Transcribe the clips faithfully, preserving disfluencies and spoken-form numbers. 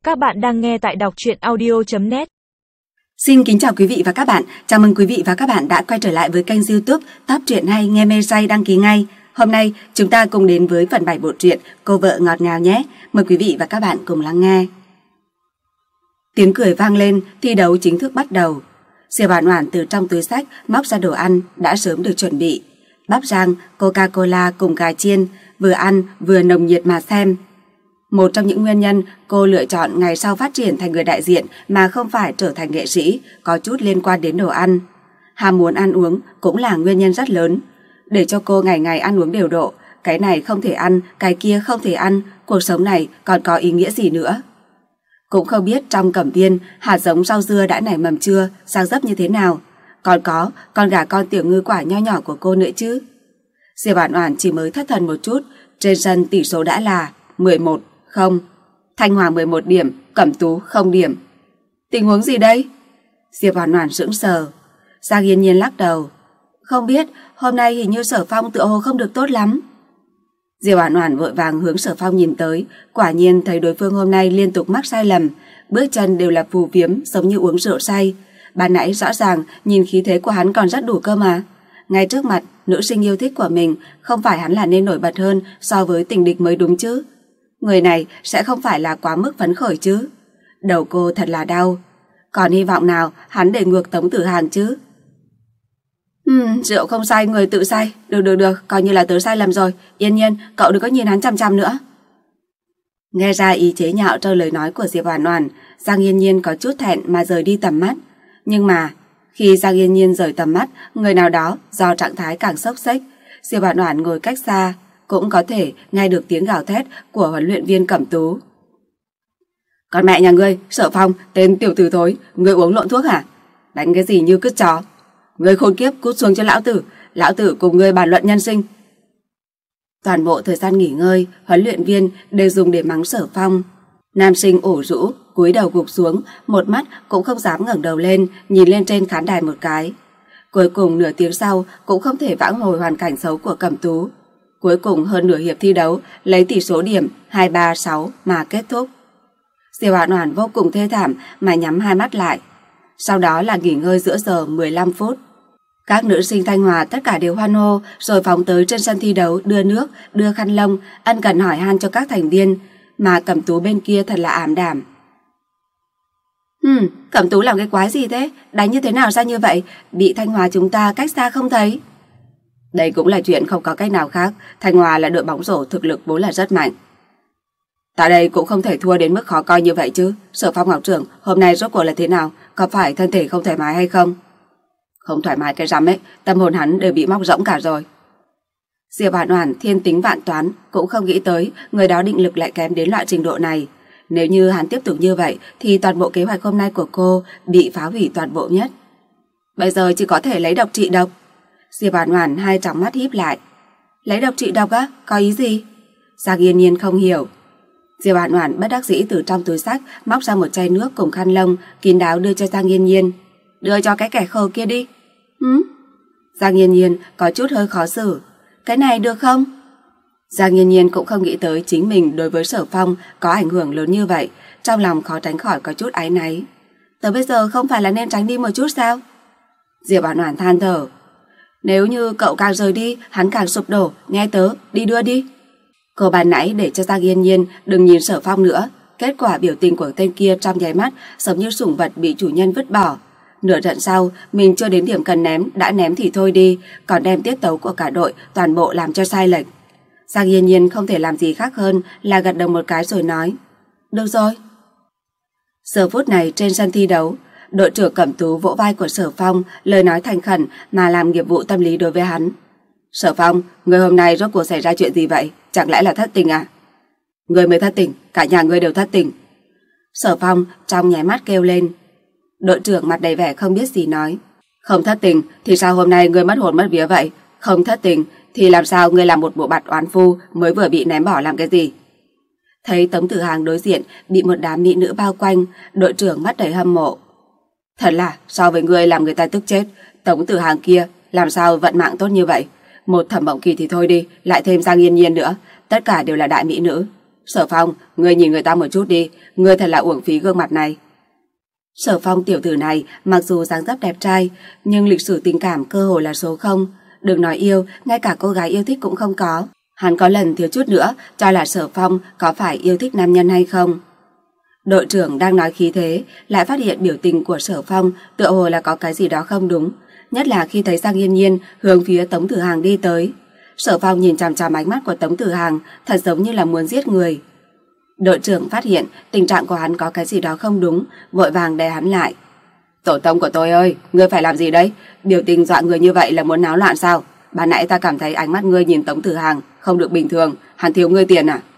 Các bạn đang nghe tại đọc truyện audio chấm net. Xin kính chào quý vị và các bạn. Chào mừng quý vị và các bạn đã quay trở lại với kênh YouTube Top Truyện Hay Nghe Mê Say đăng ký ngay. Hôm nay chúng ta cùng đến với phần bảy bộ truyện Cô Vợ Ngọt Ngào nhé. Mời quý vị và các bạn cùng lắng nghe. Tiếng cười vang lên, thi đấu chính thức bắt đầu. Diệp Oản Oản từ trong túi xách móc ra đồ ăn đã sớm được chuẩn bị. Bắp rang, Coca-Cola cùng gà chiên, vừa ăn vừa nồng nhiệt mà xem. Một trong những nguyên nhân cô lựa chọn ngày sau phát triển thành người đại diện mà không phải trở thành nghệ sĩ có chút liên quan đến đồ ăn. Ham muốn ăn uống cũng là nguyên nhân rất lớn. Để cho cô ngày ngày ăn uống điều độ, cái này không thể ăn, cái kia không thể ăn, cuộc sống này còn có ý nghĩa gì nữa. Cũng không biết trong Cẩm Viên hạt giống rau dưa đã nảy mầm chưa, dang dấp như thế nào. Còn có con gà con tiểu ngư quả nho nhỏ của cô nữa chứ. Diệp Oản Oản chỉ mới thất thần một chút, trên sân tỷ số đã là mười một không. Thanh Hòa mười một điểm, Cẩm Tú không điểm. Tình huống gì đây? Diệp Oản Oản sững sờ. Giang Yên Nhiên lắc đầu. Không biết, hôm nay hình như Sở Phong tựa hồ không được tốt lắm. Diệp Oản Oản vội vàng hướng Sở Phong nhìn tới, quả nhiên thấy đối phương hôm nay liên tục mắc sai lầm, bước chân đều là phù phiếm giống như uống rượu say. Ban nãy rõ ràng nhìn khí thế của hắn còn rất đủ cơ mà. Ngay trước mặt nữ sinh yêu thích của mình, không phải hắn là nên nổi bật hơn so với tình địch mới đúng chứ. Người này sẽ không phải là quá mức phấn khởi chứ. Đầu cô thật là đau. Còn hy vọng nào hắn để ngược Tống Tử Hàng chứ. Ừm, rượu không say người tự say. Được được được, coi như là tớ sai lầm rồi. Yên Nhiên, cậu đừng có nhìn hắn chằm chằm nữa. Nghe ra ý chế nhạo trong lời nói của Diệp Oản Oản, Giang Yên Nhiên có chút thẹn mà rời đi tầm mắt. Nhưng mà khi Giang Yên Nhiên rời tầm mắt, người nào đó do trạng thái càng xốc xếch, Diệp Oản Oản ngồi cách xa cũng có thể nghe được tiếng gào thét của huấn luyện viên Cẩm Tú. Con mẹ nhà ngươi, Sở Phong, tên tiểu tử thối, ngươi uống lộn thuốc hả? Đánh cái gì như cứt chó? Ngươi khốn kiếp, cút xuống cho lão tử, lão tử cùng ngươi bàn luận nhân sinh. Toàn bộ thời gian nghỉ ngơi, huấn luyện viên đều dùng để mắng Sở Phong. Nam sinh ủ rũ, cúi đầu gục xuống, một mắt cũng không dám ngẩng đầu lên, nhìn lên trên khán đài một cái. Cuối cùng nửa tiếng sau cũng không thể vãn hồi hoàn cảnh xấu của Cẩm Tú. Cuối cùng hơn nửa hiệp thi đấu, lấy tỷ số điểm hai ba sáu mà kết thúc. Diệp Oản Oản vô cùng thê thảm mà nhắm hai mắt lại. Sau đó là nghỉ ngơi giữa giờ mười lăm phút. Các nữ sinh Thanh Hòa tất cả đều hoan hô rồi phóng tới trên sân thi đấu đưa nước, đưa khăn lông, ân cần hỏi han cho các thành viên, mà Cẩm Tú bên kia thật là ảm đạm. Hừm, Cẩm Tú làm cái quái gì thế? Đánh như thế nào ra như vậy? Bị Thanh Hòa chúng ta cách xa không thấy. Đây cũng là chuyện không có cách nào khác. Thanh Hòa là đội bóng rổ thực lực vốn là rất mạnh. Tại đây cũng không thể thua đến mức khó coi như vậy chứ. Sở Phong học trưởng hôm nay rốt cuộc là thế nào? Có phải thân thể không thoải mái hay không? Không thoải mái cái rắm ấy, tâm hồn hắn đều bị móc rỗng cả rồi. Diệp Oản Oản thiên tính vạn toán, cũng không nghĩ tới người đó định lực lại kém đến loại trình độ này. Nếu như hắn tiếp tục như vậy thì toàn bộ kế hoạch hôm nay của cô bị phá hủy toàn bộ nhất. Bây giờ chỉ có thể lấy độc trị độc. Diệp Oản Oản hai tròng mắt híp lại. Lấy độc trị độc á? Có ý gì? Giang Yên Nhiên không hiểu. Diệp Oản Oản bất đắc dĩ từ trong túi xách móc ra một chai nước cùng khăn lông, kín đáo đưa cho Giang Yên Nhiên. Đưa cho cái kẻ khờ kia đi. Hử? Giang Yên Nhiên có chút hơi khó xử. Cái này được không? Giang Yên Nhiên cũng không nghĩ tới chính mình đối với Sở Phong có ảnh hưởng lớn như vậy, trong lòng khó tránh khỏi có chút áy náy. Tới bây giờ không phải là nên tránh đi một chút sao? Diệp Oản Oản than thở. Nếu như cậu càng rời đi, hắn càng sụp đổ, nghe tớ, đi đưa đi. Cô ban nãy để cho Giang Yên Nhiên đừng nhìn Sở Phong nữa, kết quả biểu tình của tên kia trong nháy mắt giống như sủng vật bị chủ nhân vứt bỏ. Nửa trận sau, mình chưa đến điểm cần ném, đã ném thì thôi đi, còn đem tiết tấu của cả đội toàn bộ làm cho sai lệch. Giang Yên Nhiên không thể làm gì khác hơn là gật đầu một cái rồi nói. Được rồi. Giờ phút này trên sân thi đấu, đội trưởng Cẩm Tú vỗ vai của Sở Phong, lời nói thành khẩn mà làm nghiệp vụ tâm lý đối với hắn. Sở Phong, người hôm nay rốt cuộc xảy ra chuyện gì vậy? Chẳng lẽ là thất tình à? Người mới thất tình, cả nhà người đều thất tình. Sở Phong trong nháy mắt kêu lên. Đội trưởng mặt đầy vẻ không biết gì nói. Không thất tình thì sao hôm nay người mất hồn mất vía vậy? Không thất tình thì làm sao người làm một bộ bạt oán phu mới vừa bị ném bỏ làm cái gì? Thấy Tống Tử Hàng đối diện bị một đám mỹ nữ bao quanh, đội trưởng mắt đầy hâm mộ. Thật là so với người làm người ta tức chết, Tống Tử Hàng kia làm sao vận mạng tốt như vậy? Một Thẩm Mộng Kỳ thì thôi đi, lại thêm Giang Yên Nhiên nữa, tất cả đều là đại mỹ nữ. Sở Phong, ngươi nhìn người ta một chút đi, ngươi thật là uổng phí gương mặt này. Sở Phong tiểu tử này mặc dù dáng dấp đẹp trai, nhưng lịch sử tình cảm cơ hồ là số không. Đừng nói yêu, ngay cả cô gái yêu thích cũng không có. Hắn có lần thiếu chút nữa cho là Sở Phong có phải yêu thích nam nhân hay không. Đội trưởng đang nói khí thế, lại phát hiện biểu tình của Sở Phong tựa hồ là có cái gì đó không đúng, nhất là khi thấy Giang Yên Nhiên hướng phía Tống Tử Hàng đi tới. Sở Phong nhìn chằm chằm ánh mắt của Tống Tử Hàng, thật giống như là muốn giết người. Đội trưởng phát hiện tình trạng của hắn có cái gì đó không đúng, vội vàng đè hắn lại. Tổ tông của tôi ơi, ngươi phải làm gì đấy? Biểu tình dọa người như vậy là muốn náo loạn sao? Ban nãy ta cảm thấy ánh mắt ngươi nhìn Tống Tử Hàng không được bình thường, hắn thiếu ngươi tiền à?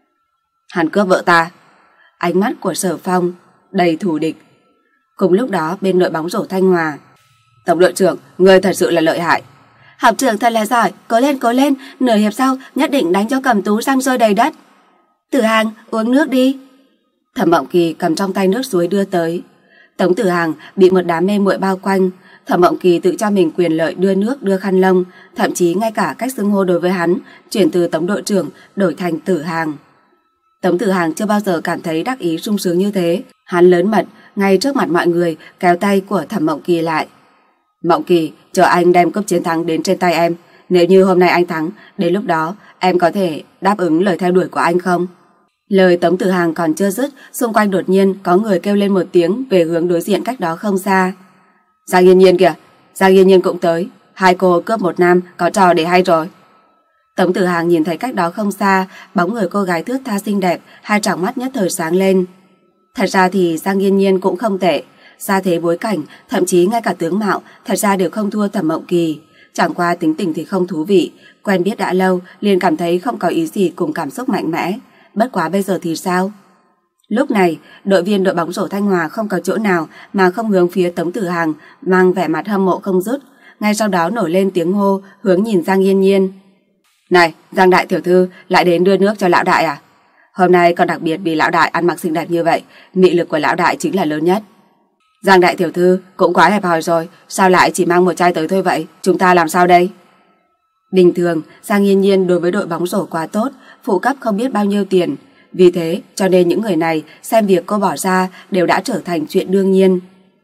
Hắn cướp vợ ta. Ánh mắt của Sở Phong đầy thù địch. Cùng lúc đó bên đội bóng rổ Thanh Hòa. Tổng đội trưởng, ngươi thật sự là lợi hại. Học trưởng thật là giỏi, cố lên cố lên, nửa hiệp sau nhất định đánh cho Cẩm Tú răng rơi đầy đất. Tử Hàng, uống nước đi. Thẩm Mộng Kỳ cầm trong tay nước suối đưa tới. Tống Tử Hàng bị một đám mê muội bao quanh. Thẩm Mộng Kỳ tự cho mình quyền lợi đưa nước đưa khăn lông, thậm chí ngay cả cách xưng hô đối với hắn chuyển từ Tống đội trưởng đổi thành Tử Hàng. Tống Tử Hàng chưa bao giờ cảm thấy đắc ý sung sướng như thế. Hắn lớn mật ngay trước mặt mọi người kéo tay của Thẩm Mộng Kỳ lại. Mộng Kỳ, chờ anh đem cúp chiến thắng đến trên tay em. Nếu như hôm nay anh thắng, đến lúc đó em có thể đáp ứng lời theo đuổi của anh không? Lời Tống Tử Hàng còn chưa dứt, xung quanh đột nhiên có người kêu lên một tiếng về hướng đối diện cách đó không xa. Giang Yên Nhiên kìa, Giang Yên Nhiên cũng tới. Hai cô cướp một nam, có trò để hay rồi. Tống Tử Hàng nhìn thấy cách đó không xa bóng người cô gái thướt tha xinh đẹp, hai tròng mắt nhất thời sáng lên. Thật ra thì Giang Yên Nhiên cũng không tệ, gia thế bối cảnh, thậm chí ngay cả tướng mạo thật ra đều không thua Thẩm Mộng Kỳ. Chẳng qua tính tình thì không thú vị, quen biết đã lâu liền cảm thấy không có ý gì cùng cảm xúc mạnh mẽ. Bất quá bây giờ thì sao? Lúc này, đội viên đội bóng rổ Thanh Hòa không có chỗ nào mà không hướng phía Tống Tử Hàng, mang vẻ mặt hâm mộ không dứt. Ngay sau đó nổi lên tiếng hô, hướng nhìn Giang Yên Nhiên. Này, Giang đại tiểu thư lại đến đưa nước cho lão đại à? Hôm nay còn đặc biệt vì lão đại ăn mặc xinh đẹp như vậy, mị lực của lão đại chính là lớn nhất. Giang đại tiểu thư cũng quá hẹp hòi rồi, sao lại chỉ mang một chai tới thôi vậy? Chúng ta làm sao đây? Bình thường, Giang Yên Nhiên đối với đội bóng rổ quá tốt, phụ cấp không biết bao nhiêu tiền. Vì thế, cho nên những người này xem việc cô bỏ ra đều đã trở thành chuyện đương nhiên.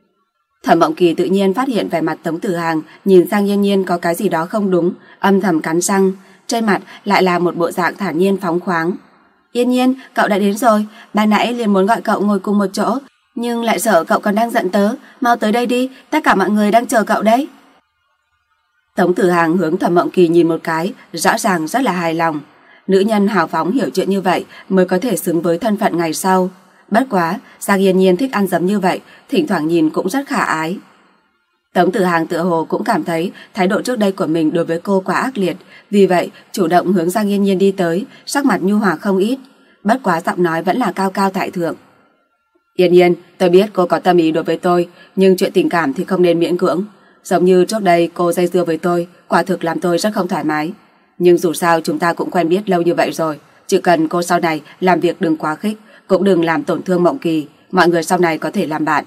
Thẩm Mộng Kỳ tự nhiên phát hiện vẻ mặt Tống Tử Hàng nhìn Giang Yên Nhiên có cái gì đó không đúng, âm thầm cắn răng, trên mặt lại là một bộ dạng thản nhiên phóng khoáng. Yên Nhiên, cậu đã đến rồi, ban nãy liền muốn gọi cậu ngồi cùng một chỗ, nhưng lại sợ cậu còn đang giận tớ, mau tới đây đi, tất cả mọi người đang chờ cậu đấy. Tống Tử Hàng hướng Thẩm Mộng Kỳ nhìn một cái, rõ ràng rất là hài lòng. Nữ nhân hào phóng hiểu chuyện như vậy mới có thể xứng với thân phận ngày sau. Bất quá, Giang Yên Nhiên thích ăn dấm như vậy, thỉnh thoảng nhìn cũng rất khả ái. Tống Tử Hàng tựa hồ cũng cảm thấy thái độ trước đây của mình đối với cô quá ác liệt, vì vậy chủ động hướng Giang Yên Nhiên đi tới, sắc mặt nhu hòa không ít. Bất quá giọng nói vẫn là cao cao tại thượng. Yên Nhiên, tôi biết cô có tâm ý đối với tôi, nhưng chuyện tình cảm thì không nên miễn cưỡng. Giống như trước đây cô dây dưa với tôi, quả thực làm tôi rất không thoải mái. Nhưng dù sao chúng ta cũng quen biết lâu như vậy rồi, chỉ cần cô sau này làm việc đừng quá khích, cũng đừng làm tổn thương Mộng Kỳ, mọi người sau này có thể làm bạn.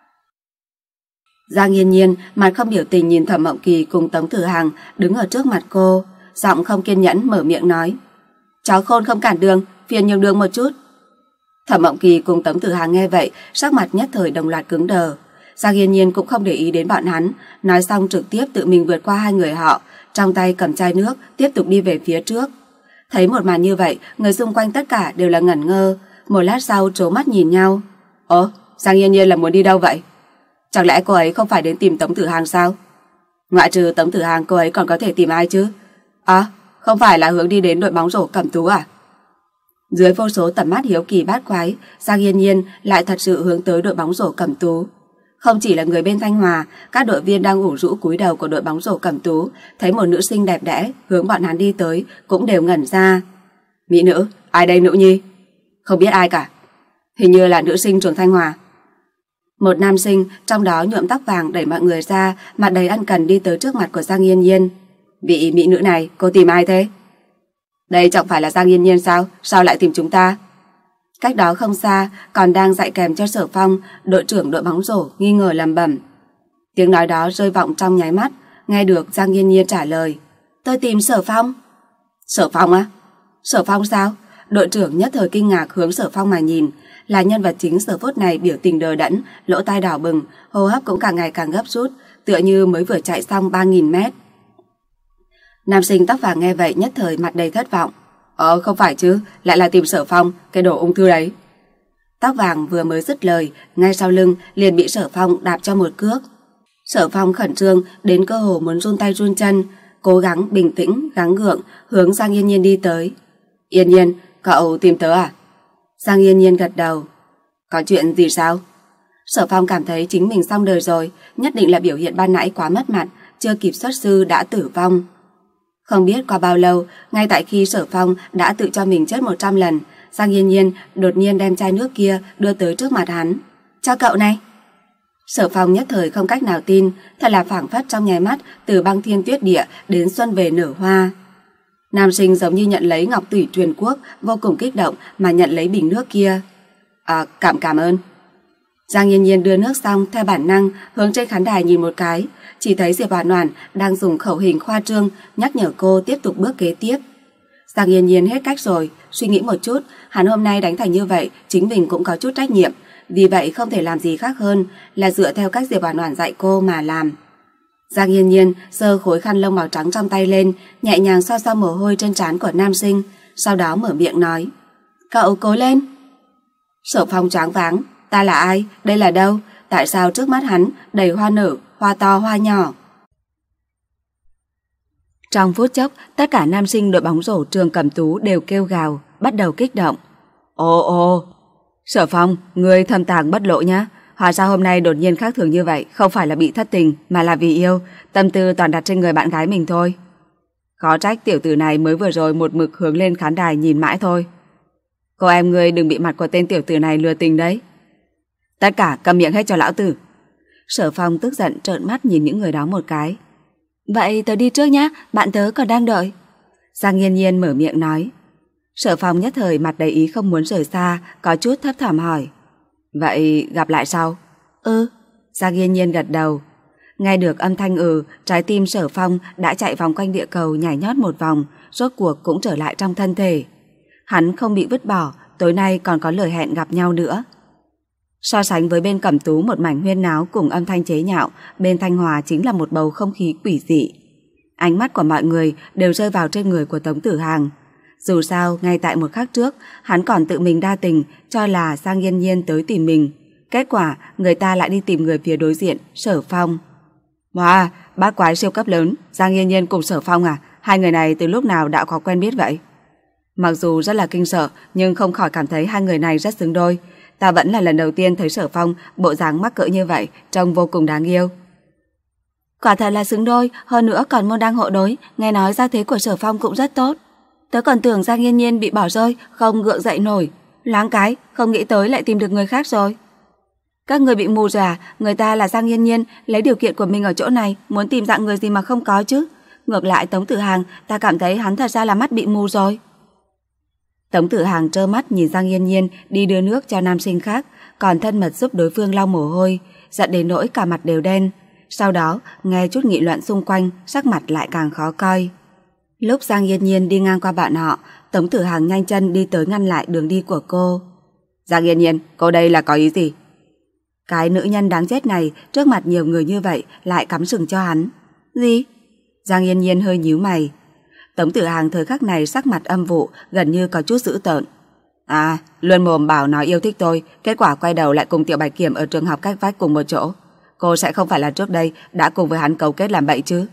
Giang Yên Nhiên mặt không biểu tình nhìn Thẩm Mộng Kỳ cùng Tống Tử Hàng đứng ở trước mặt cô, giọng không kiên nhẫn mở miệng nói. Cháu khôn không cản đường, phiền nhường đường một chút. Thẩm Mộng Kỳ cùng Tống Tử Hàng nghe vậy, sắc mặt nhất thời đồng loạt cứng đờ. Giang Yên Nhiên cũng không để ý đến bọn hắn, nói xong trực tiếp tự mình vượt qua hai người họ, trong tay cầm chai nước, tiếp tục đi về phía trước. Thấy một màn như vậy, người xung quanh tất cả đều là ngẩn ngơ, một lát sau trố mắt nhìn nhau. Ồ, Giang Yên Nhiên là muốn đi đâu vậy? Chẳng lẽ cô ấy không phải đến tìm Tống Tử Hàng sao? Ngoại trừ Tống Tử Hàng cô ấy còn có thể tìm ai chứ? À, không phải là hướng đi đến đội bóng rổ Cẩm Tú à? Dưới vô số tầm mắt hiếu kỳ bát quái, Giang Yên Nhiên lại thật sự hướng tới đội bóng rổ Cẩm Tú. Không chỉ là người bên Thanh Hòa, các đội viên đang ủ rũ cúi đầu của đội bóng rổ Cẩm Tú thấy một nữ sinh đẹp đẽ hướng bọn hắn đi tới cũng đều ngẩn ra. Mỹ nữ, ai đây nữ nhi? Không biết ai cả. Hình như là nữ sinh trường Thanh Hòa. Một nam sinh trong đó nhuộm tóc vàng đẩy mọi người ra, mặt đầy ân cần đi tới trước mặt của Giang Yên Nhiên. Vị mỹ nữ này, cô tìm ai thế? Đây chẳng phải là Giang Yên Nhiên sao? Sao lại tìm chúng ta? Cách đó không xa, còn đang dạy kèm cho Sở Phong, đội trưởng đội bóng rổ nghi ngờ lẩm bẩm. Tiếng nói đó rơi vọng trong nháy mắt, nghe được Giang Yên Nhiên trả lời. Tôi tìm Sở Phong. Sở Phong á? Sở Phong sao? Đội trưởng nhất thời kinh ngạc hướng Sở Phong mà nhìn, là nhân vật chính giờ phút này biểu tình đờ đẫn, lỗ tai đỏ bừng, hô hấp cũng càng ngày càng gấp rút, tựa như mới vừa chạy xong ba nghìn mét. Nam sinh tóc vàng nghe vậy nhất thời mặt đầy thất vọng. Ờ không phải chứ, lại là tìm Sở Phong, cái đồ ung thư đấy. Tóc vàng vừa mới dứt lời, ngay sau lưng liền bị Sở Phong đạp cho một cước. Sở Phong khẩn trương đến cơ hồ muốn run tay run chân, cố gắng bình tĩnh, gắng gượng hướng Giang Yên Nhiên đi tới. Yên Nhiên, cậu tìm tớ à? Giang Yên Nhiên gật đầu. Có chuyện gì sao? Sở Phong cảm thấy chính mình xong đời rồi, nhất định là biểu hiện ban nãy quá mất mặt, chưa kịp xuất sư đã tử vong. Không biết qua bao lâu, ngay tại khi Sở Phong đã tự cho mình chết một trăm lần, Giang Yên Nhiên đột nhiên đem chai nước kia đưa tới trước mặt hắn. Cho cậu này. Sở Phong nhất thời không cách nào tin, thật là phảng phất trong nháy mắt từ băng thiên tuyết địa đến xuân về nở hoa. Nam sinh giống như nhận lấy ngọc tủy truyền quốc, vô cùng kích động mà nhận lấy bình nước kia. À, cảm cảm ơn. Giang Yên Nhiên đưa nước xong theo bản năng hướng trên khán đài nhìn một cái, chỉ thấy Diệp Hoàn Hoàn đang dùng khẩu hình khoa trương nhắc nhở cô tiếp tục bước kế tiếp. Giang Yên Nhiên hết cách rồi, suy nghĩ một chút, hắn hôm nay đánh thành như vậy, chính mình cũng có chút trách nhiệm, vì vậy không thể làm gì khác hơn là dựa theo cách Diệp Hoàn Hoàn dạy cô mà làm. Giang Yên Nhiên giơ khối khăn lông màu trắng trong tay lên, nhẹ nhàng xoa xoa mồ hôi trên trán của nam sinh, sau đó mở miệng nói: "Cậu cố lên." Sở Phong choáng váng, ta là ai? Đây là đâu? Tại sao trước mắt hắn đầy hoa nở, hoa to hoa nhỏ? Trong phút chốc, tất cả nam sinh đội bóng rổ trường Cẩm Tú đều kêu gào, bắt đầu kích động. Ồ ồ, Sở Phong, ngươi thâm tàng bất lộ nhá. Hóa ra hôm nay đột nhiên khác thường như vậy, không phải là bị thất tình mà là vì yêu, tâm tư toàn đặt trên người bạn gái mình thôi. Khó trách tiểu tử này mới vừa rồi một mực hướng lên khán đài nhìn mãi thôi. Cô em ngươi đừng bị mặt của tên tiểu tử này lừa tình đấy. Tất cả cầm miệng hết cho lão tử. Sở Phong tức giận trợn mắt nhìn những người đó một cái. Vậy tớ đi trước nhá, bạn tớ còn đang đợi. Giang Yên Nhiên mở miệng nói. Sở Phong nhất thời mặt đầy ý không muốn rời xa, có chút thấp thỏm hỏi. Vậy gặp lại sau? Ừ. Giang Yên Nhiên gật đầu. Nghe được âm thanh ừ, trái tim Sở Phong đã chạy vòng quanh địa cầu nhảy nhót một vòng, rốt cuộc cũng trở lại trong thân thể. Hắn không bị vứt bỏ, tối nay còn có lời hẹn gặp nhau nữa. So sánh với bên Cẩm Tú một mảnh huyên náo cùng âm thanh chế nhạo, bên Thanh Hòa chính là một bầu không khí quỷ dị. Ánh mắt của mọi người đều rơi vào trên người của Tống Tử Hàng. Dù sao, ngay tại một khắc trước, hắn còn tự mình đa tình, cho là Giang Yên Nhiên tới tìm mình. Kết quả, người ta lại đi tìm người phía đối diện, Sở Phong. Wow, bát quái siêu cấp lớn, Giang Yên Nhiên cùng Sở Phong à? Hai người này từ lúc nào đã có quen biết vậy? Mặc dù rất là kinh sợ, nhưng không khỏi cảm thấy hai người này rất xứng đôi. Ta vẫn là lần đầu tiên thấy Sở Phong bộ dáng mắc cỡ như vậy, trông vô cùng đáng yêu. Quả thật là xứng đôi, hơn nữa còn môn đăng hộ đối, nghe nói gia thế của Sở Phong cũng rất tốt. Tớ còn tưởng Giang Yên Nhiên bị bỏ rơi, không gượng dậy nổi. Láng cái, không nghĩ tới lại tìm được người khác rồi. Các người bị mù rồi à? Người ta là Giang Yên Nhiên, lấy điều kiện của mình ở chỗ này, muốn tìm dạng người gì mà không có chứ. Ngược lại Tống Tử Hàng, ta cảm thấy hắn thật ra là mắt bị mù rồi. Tống Tử Hàng trơ mắt nhìn Giang Yên Nhiên đi đưa nước cho nam sinh khác, còn thân mật giúp đối phương lau mồ hôi, giận đến nỗi cả mặt đều đen. Sau đó, nghe chút nghị luận xung quanh, sắc mặt lại càng khó coi. Lúc Giang Yên Nhiên đi ngang qua bạn họ, Tống Tử Hàng nhanh chân đi tới ngăn lại đường đi của cô. Giang Yên Nhiên, cô đây là có ý gì? Cái nữ nhân đáng chết này trước mặt nhiều người như vậy lại cắm sừng cho hắn. Gì? Giang Yên Nhiên hơi nhíu mày. Tống Tử Hàng thời khắc này sắc mặt âm vụ, gần như có chút dữ tợn. À, luôn mồm bảo nói yêu thích tôi, kết quả quay đầu lại cùng Tiểu Bạch Kiểm ở trường học cách vách cùng một chỗ. Cô sẽ không phải là trước đây đã cùng với hắn cấu kết làm bậy chứ?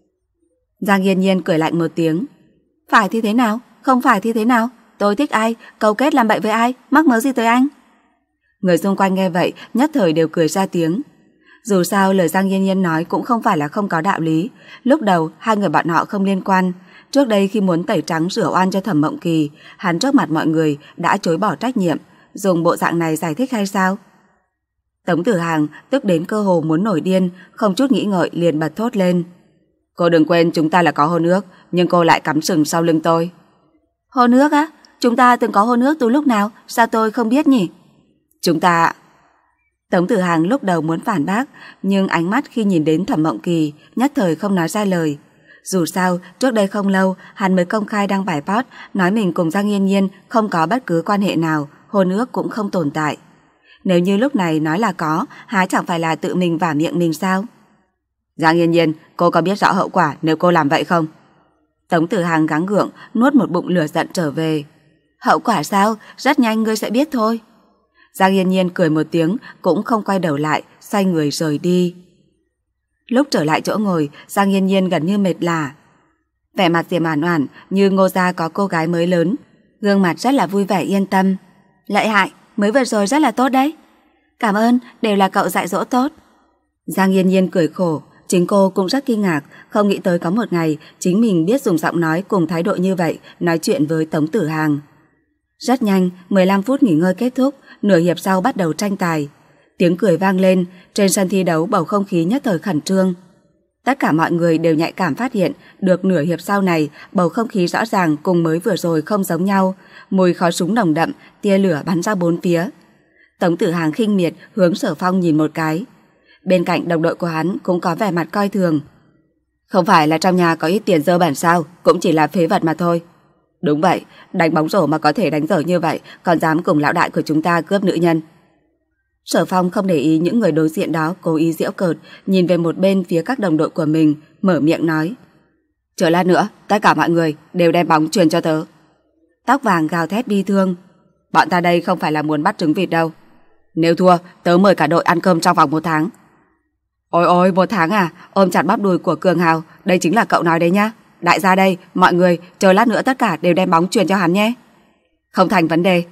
Giang Yên Nhiên cười lạnh một tiếng. Phải thì thế nào? Không phải thì thế nào? Tôi thích ai? Cấu kết làm bậy với ai? Mắc mớ gì tới anh? Người xung quanh nghe vậy nhất thời đều cười ra tiếng. Dù sao lời Giang Yên Nhiên nói cũng không phải là không có đạo lý. Lúc đầu hai người bọn họ không liên quan. Trước đây khi muốn tẩy trắng rửa oan cho Thẩm Mộng Kỳ, hắn trước mặt mọi người đã chối bỏ trách nhiệm, dùng bộ dạng này giải thích hay sao? Tống Tử Hàng tức đến cơ hồ muốn nổi điên, không chút nghĩ ngợi liền bật thốt lên. Cô đừng quên chúng ta là có hôn ước, nhưng cô lại cắm sừng sau lưng tôi. Hôn ước á? Chúng ta từng có hôn ước từ lúc nào? Sao tôi không biết nhỉ? Chúng ta... Tống Tử Hàng lúc đầu muốn phản bác, nhưng ánh mắt khi nhìn đến Thẩm Mộng Kỳ nhất thời không nói ra lời. Dù sao, trước đây không lâu, hắn mới công khai đăng bài post nói mình cùng Giang Yên Nhiên không có bất cứ quan hệ nào, hôn ước cũng không tồn tại. Nếu như lúc này nói là có, há chẳng phải là tự mình vả miệng mình sao? Giang Yên Nhiên, cô có biết rõ hậu quả nếu cô làm vậy không? Tống Tử Hằng gắng gượng, nuốt một bụng lửa giận trở về. Hậu quả sao? Rất nhanh ngươi sẽ biết thôi. Giang Yên Nhiên cười một tiếng, cũng không quay đầu lại, xoay người rời đi. Lúc trở lại chỗ ngồi, Giang Yên Nhiên gần như mệt lả. Vẻ mặt Diệp Oản Oản như ngô gia có cô gái mới lớn, gương mặt rất là vui vẻ yên tâm. Lợi hại, mới vừa rồi rất là tốt đấy. Cảm ơn, đều là cậu dạy dỗ tốt. Giang Yên Nhiên cười khổ, chính cô cũng rất kinh ngạc, không nghĩ tới có một ngày chính mình biết dùng giọng nói cùng thái độ như vậy nói chuyện với Tống Tử Hằng. Rất nhanh, mười lăm phút nghỉ ngơi kết thúc, nửa hiệp sau bắt đầu tranh tài. Tiếng cười vang lên, trên sân thi đấu bầu không khí nhất thời khẩn trương. Tất cả mọi người đều nhạy cảm phát hiện được nửa hiệp sau này bầu không khí rõ ràng cùng mới vừa rồi không giống nhau, mùi khói súng nồng đậm, tia lửa bắn ra bốn phía. Tống Tử Hằng khinh miệt hướng Sở Phong nhìn một cái. Bên cạnh đồng đội của hắn cũng có vẻ mặt coi thường. Không phải là trong nhà có ít tiền dơ bẩn sao, cũng chỉ là phế vật mà thôi. Đúng vậy, đánh bóng rổ mà có thể đánh dở như vậy, còn dám cùng lão đại của chúng ta cướp nữ nhân. Sở Phong không để ý những người đối diện đó cố ý giễu cợt, nhìn về một bên phía các đồng đội của mình, mở miệng nói. Chờ lát nữa, tất cả mọi người đều đem bóng truyền cho tớ. Tóc vàng gào thét bi thương. Bọn ta đây không phải là muốn bắt trứng vịt đâu. Nếu thua, tớ mời cả đội ăn cơm trong vòng một tháng. Ôi ôi, một tháng à, ôm chặt bắp đùi của Cường Hào, đây chính là cậu nói đấy nhá. Đại gia đây, mọi người, chờ lát nữa tất cả đều đem bóng truyền cho hắn nhé. Không thành vấn đề.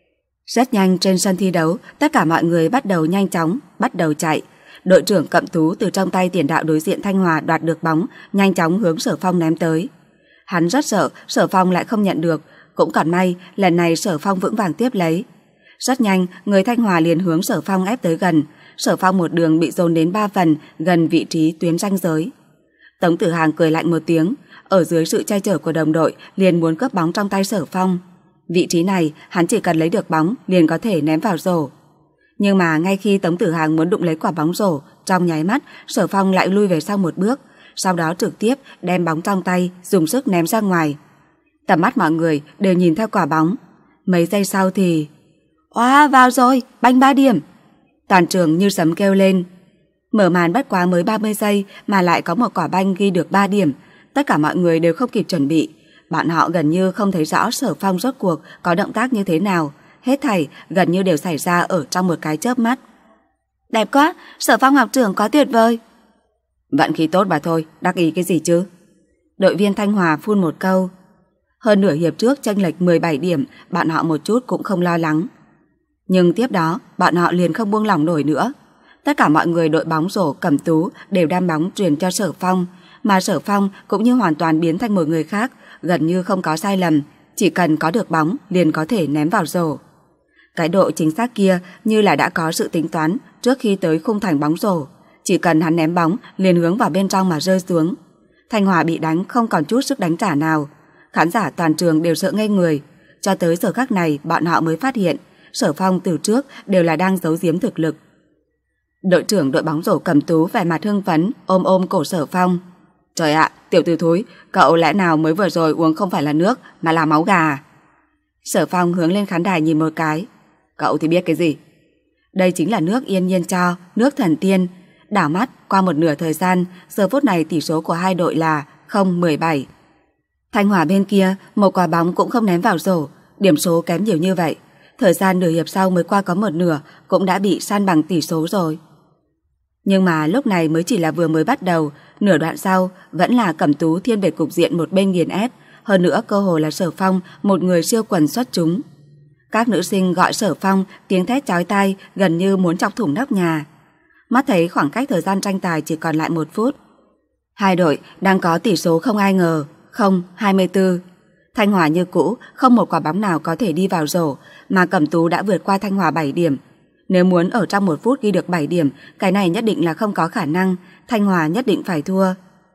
Rất nhanh trên sân thi đấu, tất cả mọi người bắt đầu nhanh chóng, bắt đầu chạy. Đội trưởng Cẩm Tú từ trong tay tiền đạo đối diện Thanh Hòa đoạt được bóng, nhanh chóng hướng Sở Phong ném tới. Hắn rất sợ Sở Phong lại không nhận được, cũng còn may lần này Sở Phong vững vàng tiếp lấy. Rất nhanh, người Thanh Hòa liền hướng Sở Phong ép tới gần. Sở Phong một đường bị dồn đến ba phần, gần vị trí tuyến ranh giới. Tống Tử Hằng cười lạnh một tiếng, ở dưới sự che chở của đồng đội liền muốn cướp bóng trong tay Sở Phong. Vị trí này hắn chỉ cần lấy được bóng liền có thể ném vào rổ. Nhưng mà ngay khi Tống Tử Hằng muốn đụng lấy quả bóng rổ, trong nháy mắt Sở Phong lại lui về sau một bước, sau đó trực tiếp đem bóng trong tay dùng sức ném ra ngoài. Tầm mắt mọi người đều nhìn theo quả bóng. Mấy giây sau thì oa, vào rồi, banh ba điểm. Toàn trường như sấm kêu lên. Mở màn bất quá mới ba mươi giây mà lại có một quả banh ghi được ba điểm. Tất cả mọi người đều không kịp chuẩn bị. Bọn họ gần như không thấy rõ Sở Phong rốt cuộc có động tác như thế nào. Hết thảy gần như đều xảy ra ở trong một cái chớp mắt. Đẹp quá, Sở Phong học trưởng quá tuyệt vời. Vận khí tốt mà thôi, đắc ý cái gì chứ? Đội viên Thanh Hòa phun một câu. Hơn nửa hiệp trước chênh lệch mười bảy điểm, bọn họ một chút cũng không lo lắng. Nhưng tiếp đó, bọn họ liền không buông lỏng nổi nữa. Tất cả mọi người đội bóng rổ Cẩm Tú đều đem bóng truyền cho Sở Phong, mà Sở Phong cũng như hoàn toàn biến thành một người khác, gần như không có sai lầm, chỉ cần có được bóng liền có thể ném vào rổ. Cái độ chính xác kia như là đã có sự tính toán trước khi tới khung thành bóng rổ, chỉ cần hắn ném bóng liền hướng vào bên trong mà rơi xuống. Thanh Hòa bị đánh không còn chút sức đánh trả nào, khán giả toàn trường đều sợ ngây người. Cho tới giờ khắc này bọn họ mới phát hiện Sở Phong từ trước đều là đang giấu giếm thực lực. Đội trưởng đội bóng rổ Cẩm Tú vẻ mặt hưng phấn ôm ôm cổ Sở Phong. Trời ạ, tiểu tử thúi, cậu lẽ nào mới vừa rồi uống không phải là nước mà là máu gà à? Sở Phong hướng lên khán đài nhìn một cái. Cậu thì biết cái gì? Đây chính là nước Yên Nhiên cho, nước thần tiên. Đảo mắt qua một nửa thời gian, giờ phút này tỷ số của hai đội là không mười bảy. Thanh Hòa bên kia một quả bóng cũng không ném vào rổ, điểm số kém nhiều như vậy. Thời gian nửa hiệp sau mới qua có một nửa cũng đã bị san bằng tỷ số rồi. Nhưng mà lúc này mới chỉ là vừa mới bắt đầu, nửa đoạn sau vẫn là Cẩm Tú thiên về cục diện một bên nghiền ép, hơn nữa cơ hồ là Sở Phong một người siêu quần xuất chúng. Các nữ sinh gọi Sở Phong tiếng thét chói tai gần như muốn chọc thủng nóc nhà. Mắt thấy khoảng cách thời gian tranh tài chỉ còn lại một phút. Hai đội đang có tỷ số không ai ngờ, không hai mươi tư. Thanh Hòa như cũ, không một quả bóng nào có thể đi vào rổ, mà Cẩm Tú đã vượt qua Thanh Hòa bảy điểm. Nếu muốn ở trong một phút ghi được bảy điểm, cái này nhất định là không có khả năng, Thanh Hòa nhất định phải thua.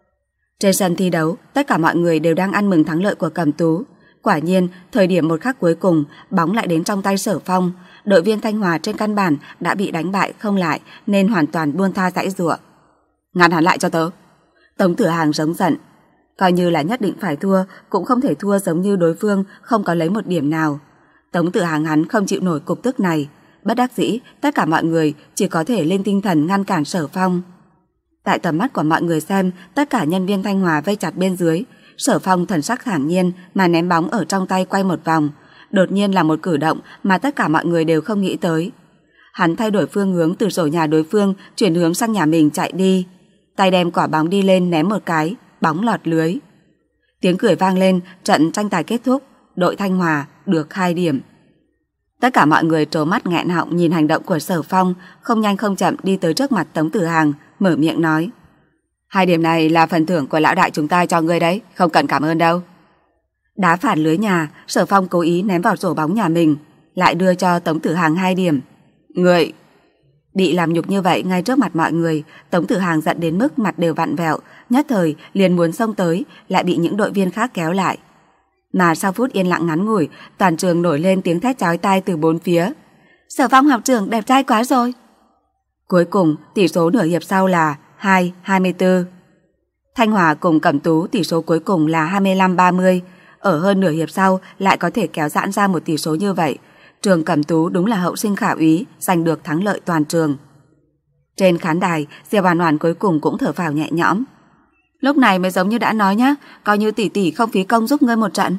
Trên sân thi đấu, tất cả mọi người đều đang ăn mừng thắng lợi của Cẩm Tú. Quả nhiên, thời điểm một khắc cuối cùng, bóng lại đến trong tay Sở Phong. Đội viên Thanh Hòa trên căn bản đã bị đánh bại không lại nên hoàn toàn buông tha giãy giụa. Ngăn hắn lại cho tớ. Tống Tử Hằng giống giận. Coi như là nhất định phải thua, cũng không thể thua giống như đối phương không có lấy một điểm nào. Tống Tử Hàng hắn không chịu nổi cục tức này. Bất đắc dĩ, tất cả mọi người chỉ có thể lên tinh thần ngăn cản Sở Phong. Tại tầm mắt của mọi người xem, tất cả nhân viên Thanh Hòa vây chặt bên dưới. Sở Phong thần sắc thản nhiên mà ném bóng ở trong tay quay một vòng. Đột nhiên là một cử động mà tất cả mọi người đều không nghĩ tới. Hắn thay đổi phương hướng từ rổ nhà đối phương chuyển hướng sang nhà mình chạy đi. Tay đem quả bóng đi lên ném một cái, bóng lọt lưới. Tiếng cười vang lên, trận tranh tài kết thúc, đội Thanh Hòa được hai điểm. Tất cả mọi người trố mắt nghẹn họng nhìn hành động của Sở Phong, không nhanh không chậm đi tới trước mặt Tống Tử Hàng, mở miệng nói: hai điểm này là phần thưởng của lão đại chúng ta cho ngươi đấy, không cần cảm ơn đâu. Đá phản lưới nhà, Sở Phong cố ý ném vào rổ bóng nhà mình, lại đưa cho Tống Tử Hàng hai điểm. Người bị làm nhục như vậy ngay trước mặt mọi người, Tống Tử Hàng giận đến mức mặt đều vặn vẹo, nhất thời liền muốn xông tới, lại bị những đội viên khác kéo lại. Mà sau phút yên lặng ngắn ngủi, toàn trường nổi lên tiếng thét chói tai từ bốn phía. Sở Phong học trưởng đẹp trai quá rồi. Cuối cùng tỷ số nửa hiệp sau là hai hai mươi tư. Thanh Hòa cùng Cẩm Tú tỷ số cuối cùng là hai mươi lăm ba mươi. Ở hơn nửa hiệp sau lại có thể kéo giãn ra một tỷ số như vậy. Trường Cẩm Tú đúng là hậu sinh khả úy, giành được thắng lợi toàn trường. Trên khán đài, Diệp Hoàn Hoàn cuối cùng cũng thở phào nhẹ nhõm. Lúc này mới giống như đã nói nhá, coi như tỷ tỷ không phí công giúp ngươi một trận.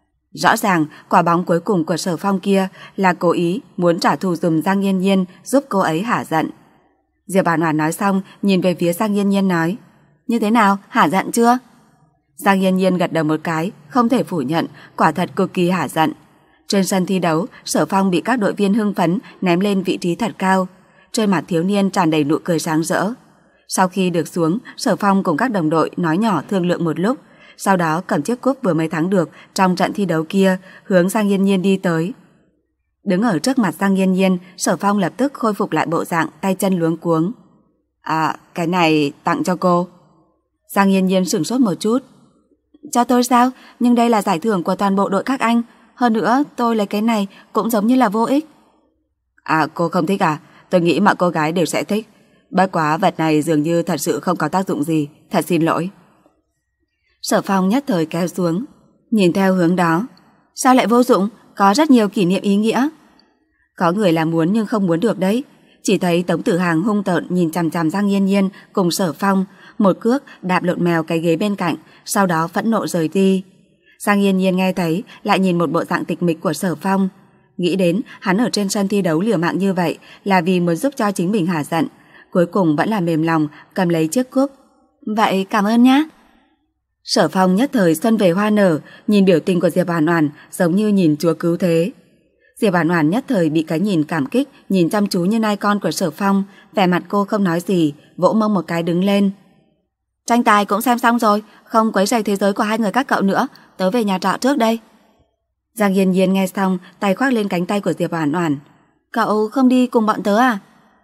Rõ ràng quả bóng cuối cùng của Sở Phong kia là cố ý muốn trả thù dùm Giang Nhiên Nhiên, giúp cô ấy hả giận. Diệp Hoàn Hoàn nói xong nhìn về phía Giang Nhiên Nhiên nói: như thế nào, hả giận chưa? Giang Nhiên Nhiên gật đầu một cái, không thể phủ nhận, quả thật cực kỳ hả giận. Trên sân thi đấu, Sở Phong bị các đội viên hưng phấn ném lên vị trí thật cao. Trên mặt thiếu niên tràn đầy nụ cười sáng rỡ. Sau khi được xuống, Sở Phong cùng các đồng đội nói nhỏ thương lượng một lúc, sau đó cầm chiếc cúp vừa mới thắng được trong trận thi đấu kia, hướng Giang Nhiên Nhiên đi tới. Đứng ở trước mặt Giang Nhiên Nhiên, Sở Phong lập tức khôi phục lại bộ dạng tay chân luống cuống. À, cái này tặng cho cô. Giang Nhiên Nhiên sửng sốt một chút. Cho tôi sao? Nhưng đây là giải thưởng của toàn bộ đội các anh. Hơn nữa, tôi lấy cái này cũng giống như là vô ích. À, cô không thích à? Tôi nghĩ mọi cô gái đều sẽ thích. Bất quá vật này dường như thật sự không có tác dụng gì. Thật xin lỗi. Sở Phong nhất thời kéo xuống, nhìn theo hướng đó. Sao lại vô dụng? Có rất nhiều kỷ niệm ý nghĩa. Có người là muốn nhưng không muốn được đấy. Chỉ thấy Tống Tử Hàng hung tợn nhìn chằm chằm Giang Nhiên Nhiên cùng Sở Phong, một cước đạp lộn mèo cái ghế bên cạnh, sau đó phẫn nộ rời đi. Giang Nhiên Nhiên nghe thấy, lại nhìn một bộ dạng tịch mịch của Sở Phong, nghĩ đến hắn ở trên sân thi đấu liều mạng như vậy là vì muốn giúp cho chính mình hả giận, cuối cùng vẫn là mềm lòng cầm lấy chiếc cúp. Vậy cảm ơn nhá. Sở Phong nhất thời xuân về hoa nở, nhìn biểu tình của Diệp Hoàn Hoàn giống như nhìn chúa cứu thế. Diệp Hoàn Hoàn nhất thời bị cái nhìn cảm kích, nhìn chăm chú như nai con của Sở Phong, vẻ mặt cô không nói gì, vỗ mông một cái đứng lên. Tranh tài cũng xem xong rồi, không quấy rầy thế giới của hai người các cậu nữa, tớ về nhà trọ trước đây. Giang Nhiên Nhiên nghe xong, tay khoác lên cánh tay của Diệp Hoàn Hoàn. Cậu không đi cùng bọn tớ à?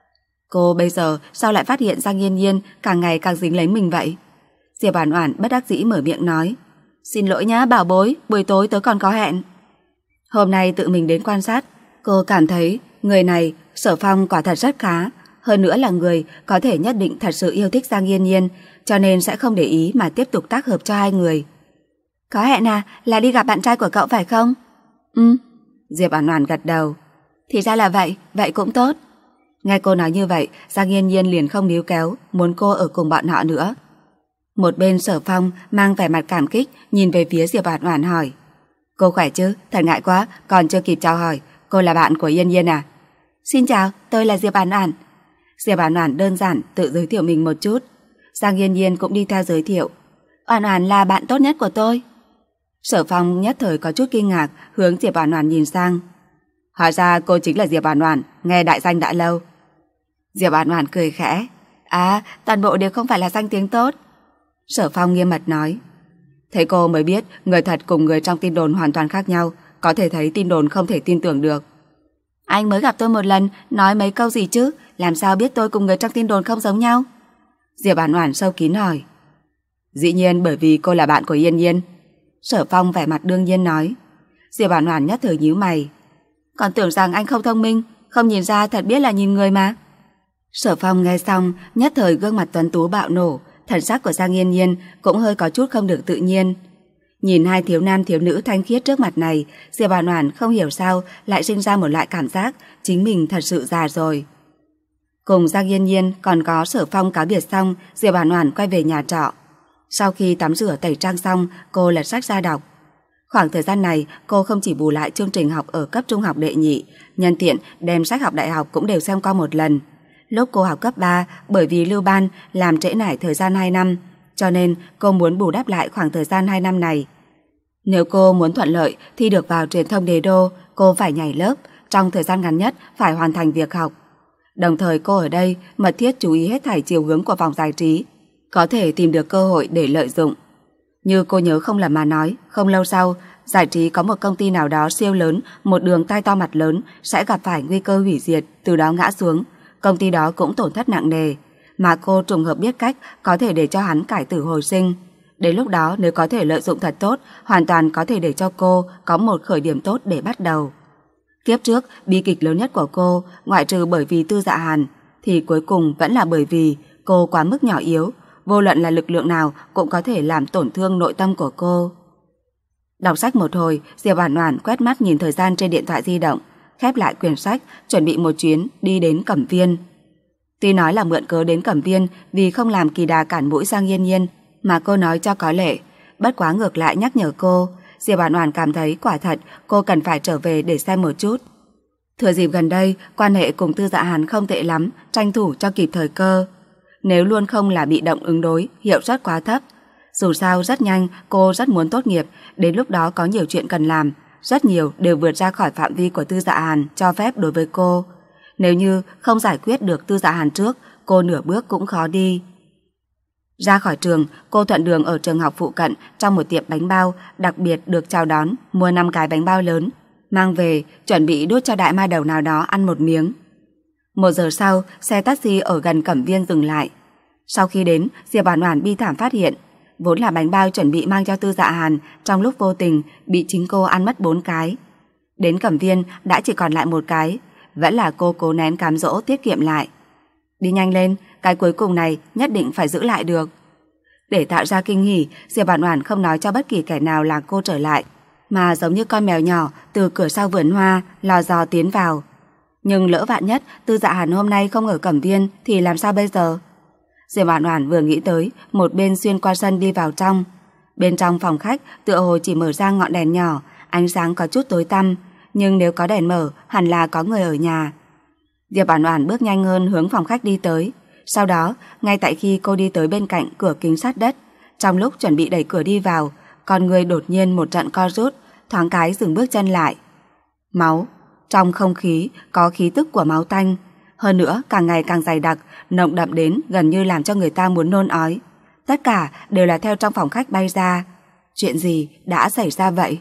Cô bây giờ sao lại phát hiện Giang Nhiên Nhiên càng ngày càng dính lấy mình vậy? Diệp Hoàn Hoàn bất đắc dĩ mở miệng nói. Xin lỗi nhá bảo bối, buổi tối tớ còn có hẹn. Hôm nay tự mình đến quan sát, cô cảm thấy người này, Sở Phong quả thật rất khá, hơn nữa là người có thể nhất định thật sự yêu thích Giang Nhiên Nhiên, cho nên sẽ không để ý mà tiếp tục tác hợp cho hai người. Có hẹn à, là đi gặp bạn trai của cậu phải không? Ừ. Diệp Hoàn Hoàn gật đầu. Thì ra là vậy, vậy cũng tốt. Nghe cô nói như vậy, Giang Nhiên Nhiên liền không níu kéo, muốn cô ở cùng bọn họ nữa. Một bên Sở Phong mang vẻ mặt cảm kích, nhìn về phía Diệp Hoàn Hoàn hỏi. Cô khỏe chứ? Thật ngại quá, còn chưa kịp chào hỏi. Cô là bạn của Yên Nhiên à? Xin chào, tôi là Diệp Hoàn Hoàn. Diệp Hoàn Hoàn đơn giản tự giới thiệu mình một chút. Giang Nhiên Nhiên cũng đi theo giới thiệu. Hoàn Hoàn là bạn tốt nhất của tôi. Sở Phong nhất thời có chút kinh ngạc, hướng Diệp Hoàn Hoàn nhìn sang. Hóa ra cô chính là Diệp Hoàn Hoàn, nghe đại danh đã lâu. Diệp Hoàn Hoàn cười khẽ. À, toàn bộ đều không phải là danh tiếng tốt. Sở Phong nghiêm mặt nói. Thế cô mới biết người thật cùng người trong tin đồn hoàn toàn khác nhau, có thể thấy tin đồn không thể tin tưởng được. Anh mới gặp tôi một lần, nói mấy câu gì chứ, làm sao biết tôi cùng người trong tin đồn không giống nhau? Diệp Hoàn Hoàn sâu kín hỏi. Dĩ nhiên bởi vì cô là bạn của Yên Nhiên. Sở Phong vẻ mặt đương nhiên nói. Diệp Hoàn Hoàn nhất thời nhíu mày. Còn tưởng rằng anh không thông minh, không nhìn ra thật biết là nhìn người mà. Sở Phong nghe xong, nhất thời gương mặt tuấn tú bạo nổ, thần sắc của Giang Yên Nhiên cũng hơi có chút không được tự nhiên. Nhìn hai thiếu nam thiếu nữ thanh khiết trước mặt này, Diệp Oản Oản không hiểu sao lại sinh ra một loại cảm giác chính mình thật sự già rồi. Cùng Giang Yên Nhiên còn có Sở Phong cáo biệt xong, Diệp Oản Oản quay về nhà trọ. Sau khi tắm rửa tẩy trang xong, cô lật sách ra đọc. Khoảng thời gian này, cô không chỉ bù lại chương trình học ở cấp trung học đệ nhị, nhân tiện đem sách học đại học cũng đều xem qua một lần. Lúc cô học cấp ba, bởi vì lưu ban làm trễ nải thời gian hai năm, cho nên cô muốn bù đắp lại khoảng thời gian hai năm này. Nếu cô muốn thuận lợi thi được vào truyền thông đế đô, cô phải nhảy lớp, trong thời gian ngắn nhất phải hoàn thành việc học. Đồng thời cô ở đây mật thiết chú ý hết thảy chiều hướng của vòng giải trí, có thể tìm được cơ hội để lợi dụng. Như cô nhớ không lầm mà nói, không lâu sau, giải trí có một công ty nào đó siêu lớn, một đường tai to mặt lớn sẽ gặp phải nguy cơ hủy diệt, từ đó ngã xuống. Công ty đó cũng tổn thất nặng nề, mà cô trùng hợp biết cách có thể để cho hắn cải tử hồi sinh. Đến lúc đó nếu có thể lợi dụng thật tốt, hoàn toàn có thể để cho cô có một khởi điểm tốt để bắt đầu. Kiếp trước, bi kịch lớn nhất của cô, ngoại trừ bởi vì Tư Dạ Hàn, thì cuối cùng vẫn là bởi vì cô quá mức nhỏ yếu, vô luận là lực lượng nào cũng có thể làm tổn thương nội tâm của cô. Đọc sách một hồi, Diệp Oản Oản quét mắt nhìn thời gian trên điện thoại di động, khép lại quyển sách, chuẩn bị một chuyến đi đến Cẩm Viên. Tuy nói là mượn cớ đến Cẩm Viên vì không làm kỳ đà cản mũi Giang Yên Nhiên, mà cô nói cho có lệ, bất quá ngược lại nhắc nhở cô, Diệp Oản Oản cảm thấy quả thật cô cần phải trở về để xem một chút. Thừa dịp gần đây, quan hệ cùng Tư Dạ Hàn không tệ lắm, tranh thủ cho kịp thời cơ. Nếu luôn không là bị động ứng đối, hiệu suất quá thấp. Dù sao rất nhanh, cô rất muốn tốt nghiệp, đến lúc đó có nhiều chuyện cần làm, rất nhiều đều vượt ra khỏi phạm vi của Tư Dạ Hàn cho phép đối với cô. Nếu như không giải quyết được Tư Dạ Hàn trước, cô nửa bước cũng khó đi. Ra khỏi trường, cô thuận đường ở trường học phụ cận trong một tiệm bánh bao đặc biệt được chào đón, mua năm cái bánh bao lớn, mang về chuẩn bị đút cho đại ma đầu nào đó ăn một miếng. Một giờ sau, xe taxi ở gần Cẩm Viên dừng lại. Sau khi đến, Diệp Oản Oản bi thảm phát hiện, vốn là bánh bao chuẩn bị mang cho Tư Dạ Hàn, trong lúc vô tình bị chính cô ăn mất bốn cái. Đến Cẩm Viên đã chỉ còn lại một cái, vẫn là cô cố nén cám dỗ tiết kiệm lại. Đi nhanh lên, cái cuối cùng này nhất định phải giữ lại được. Để tạo ra kinh hỉ, Diệp Oản Oản không nói cho bất kỳ kẻ nào là cô trở lại, mà giống như con mèo nhỏ từ cửa sau vườn hoa lò dò tiến vào. Nhưng lỡ vạn nhất Tư Dạ Hàn hôm nay không ở Cẩm Viên thì làm sao bây giờ? Diệp Oản Oản vừa nghĩ tới, một bên xuyên qua sân đi vào trong. Bên trong phòng khách tựa hồ chỉ mở ra ngọn đèn nhỏ, ánh sáng có chút tối tăm, nhưng nếu có đèn mở hẳn là có người ở nhà. Diệp Oản Oản bước nhanh hơn hướng phòng khách đi tới. Sau đó, ngay tại khi cô đi tới bên cạnh cửa kính sát đất, trong lúc chuẩn bị đẩy cửa đi vào, con người đột nhiên một trận co rút, thoáng cái dừng bước chân lại. Máu, trong không khí có khí tức của máu tanh, hơn nữa càng ngày càng dày đặc, nồng đậm đến gần như làm cho người ta muốn nôn ói. Tất cả đều là theo trong phòng khách bay ra. Chuyện gì đã xảy ra vậy?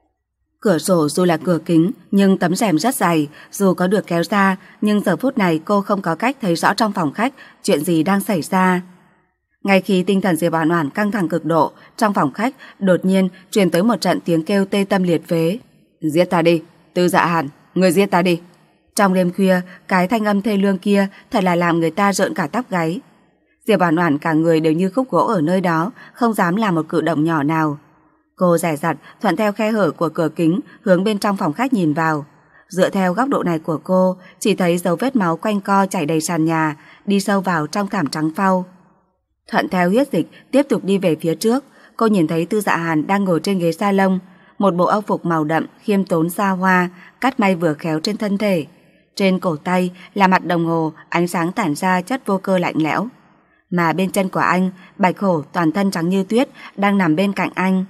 Cửa sổ dù là cửa kính nhưng tấm rèm rất dày, dù có được kéo ra nhưng giờ phút này cô không có cách thấy rõ trong phòng khách chuyện gì đang xảy ra. Ngay khi tinh thần Diệp Oản Oản căng thẳng cực độ, trong phòng khách đột nhiên truyền tới một trận tiếng kêu tê tâm liệt phế. Giết ta đi, Tư Dạ Hàn, người giết ta đi. Trong đêm khuya, cái thanh âm thê lương kia thật là làm người ta rợn cả tóc gáy. Diệp Oản Oản cả người đều như khúc gỗ ở nơi đó, không dám làm một cử động nhỏ nào. Cô dè dặt thuận theo khe hở của cửa kính hướng bên trong phòng khách nhìn vào. Dựa theo góc độ này của cô, chỉ thấy dấu vết máu quanh co chảy đầy sàn nhà, đi sâu vào trong thảm trắng phau. Thuận theo huyết dịch tiếp tục đi về phía trước, cô nhìn thấy Tư Dạ Hàn đang ngồi trên ghế salon, một bộ âu phục màu đậm khiêm tốn xa hoa, cắt may vừa khéo trên thân thể. Trên cổ tay là mặt đồng hồ, ánh sáng tản ra chất vô cơ lạnh lẽo. Mà bên chân của anh, Bạch Hổ toàn thân trắng như tuyết đang nằm bên cạnh anh.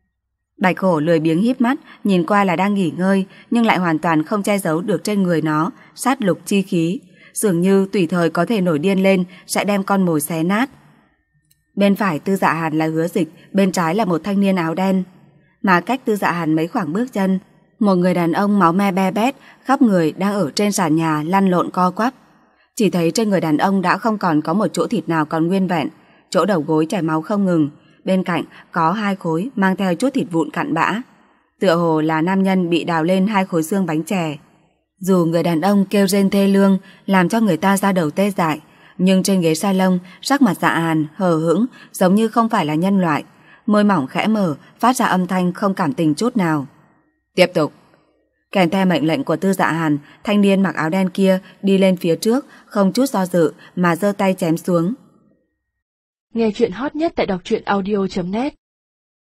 Bạch Hổ lười biếng híp mắt, nhìn qua là đang nghỉ ngơi, nhưng lại hoàn toàn không che giấu được trên người nó sát lục chi khí, dường như tùy thời có thể nổi điên lên sẽ đem con mồi xé nát. Bên phải Tư Dạ Hàn là Hứa Dịch, bên trái là một thanh niên áo đen. Mà cách Tư Dạ Hàn mấy khoảng bước chân, một người đàn ông máu me be bét, khắp người đang ở trên sàn nhà lăn lộn co quắp. Chỉ thấy trên người đàn ông đã không còn có một chỗ thịt nào còn nguyên vẹn, chỗ đầu gối chảy máu không ngừng, bên cạnh có hai khối mang theo chút thịt vụn cặn bã. Tựa hồ là nam nhân bị đào lên hai khối xương bánh chè. Dù người đàn ông kêu rên thê lương làm cho người ta da đầu tê dại, nhưng trên ghế salon, sắc mặt Dạ Hàn hờ hững, giống như không phải là nhân loại. Môi mỏng khẽ mở, phát ra âm thanh không cảm tình chút nào. Tiếp tục. Kèm theo mệnh lệnh của Tư Dạ Hàn, thanh niên mặc áo đen kia đi lên phía trước, không chút do dự mà giơ tay chém xuống. Nghe chuyện hot nhất tại đọc truyện audio chấm net.